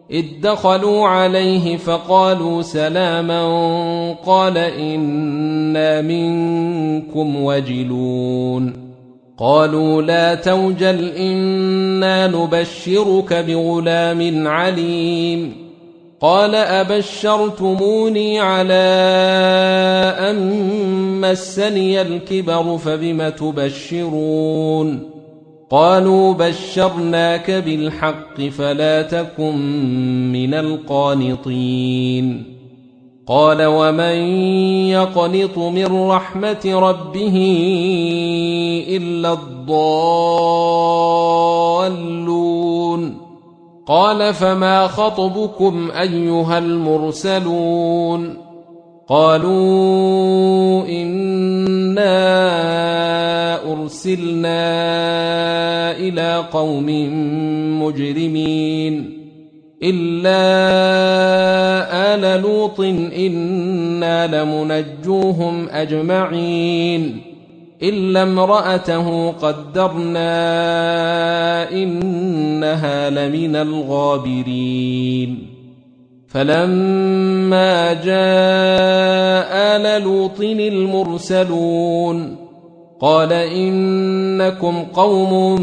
إذ دخلوا عليه فقالوا سلاما قال إنا منكم وجلون قالوا لا توجل إنا نبشرك بغلام عليم قال أبشرتموني على أن مسني الكبر فبم تبشرون قالوا بشرناك بالحق فلا تكن من القانطين قال ومن يقنط من رحمة ربه إلا الضالون قال فما خطبكم أيها المرسلون قالوا إنا أرسلنا إلى قوم مجرمين إلا آل لوط إنا لمنجوهم أجمعين إلا امرأته قدرنا إنها لمن الغابرين فلما جاء آل لوط المرسلون قال إنكم قوم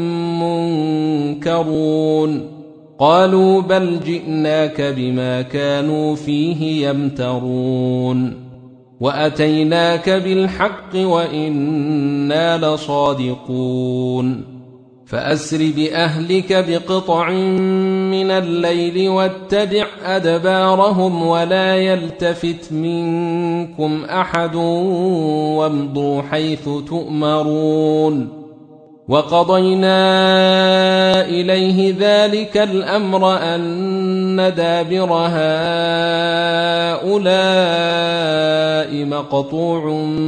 منكرون قالوا بل جئناك بما كانوا فيه يمترون وأتيناك بالحق وإنا لصادقون فأسر بأهلك بقطع من الليل واتبع أدبارهم ولا يلتفت منكم أحد وامضوا حيث تؤمرون وقضينا إليه ذلك الأمر أن دابر هؤلاء مقطوع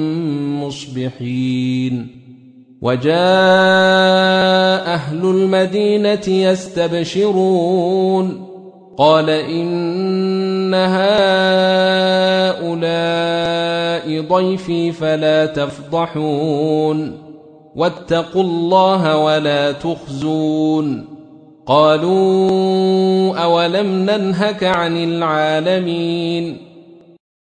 مصبحين وجاء أهل المدينة يستبشرون قال إن هؤلاء ضيفي فلا تفضحون واتقوا الله ولا تخزون قالوا أولم ننهك عن العالمين